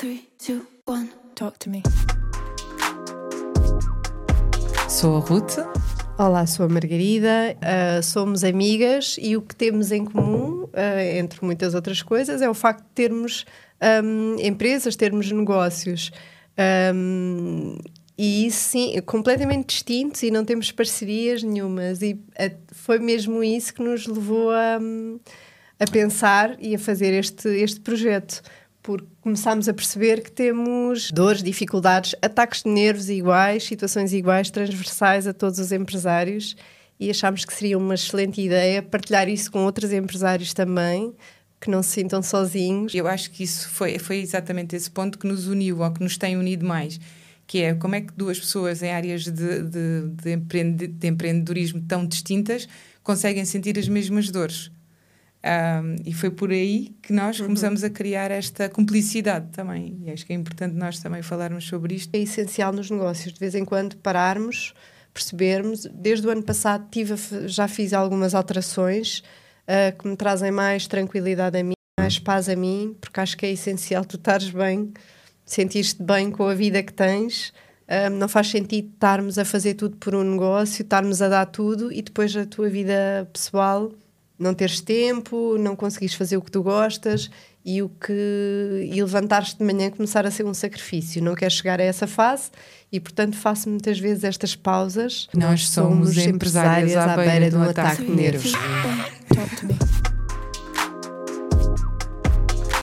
3, 2, 1, talk to me. Sou a Ruth. Olá, sou a Margarida, somos amigas e o que temos em comum, entre muitas outras coisas, é o facto de termos empresas, termos negócios. E isso sim, completamente distintos e não temos parcerias nenhumas. E foi mesmo isso que nos levou a pensar e a fazer este projeto. Porque começámos a perceber que temos dores, dificuldades, ataques de nervos iguais, situações iguais, transversais a todos os empresários, e achámos que seria uma excelente ideia partilhar isso com outros empresários também, que não se sintam sozinhos. Eu acho que isso foi exatamente esse ponto que nos uniu, ou que nos tem unido mais, que é como é que duas pessoas em áreas de empreendedorismo tão distintas conseguem sentir as mesmas dores. E foi por aí que nós começamos a criar esta cumplicidade também. E acho que é importante nós também falarmos sobre isto. É essencial nos negócios, de vez em quando pararmos, percebermos. Desde o ano passado já fiz algumas alterações que me trazem mais tranquilidade a mim, mais paz a mim, porque acho que é essencial tu estares bem, sentir-te bem com a vida que tens. Não faz sentido estarmos a fazer tudo por um negócio, estarmos a dar tudo e depois a tua vida pessoal não teres tempo, não conseguires fazer o que tu gostas e levantar-te de manhã começar a ser um sacrifício. Não queres chegar a essa fase e, portanto, faço muitas vezes estas pausas. Nós somos empresárias à beira de um ataque de nervos. Talk to me.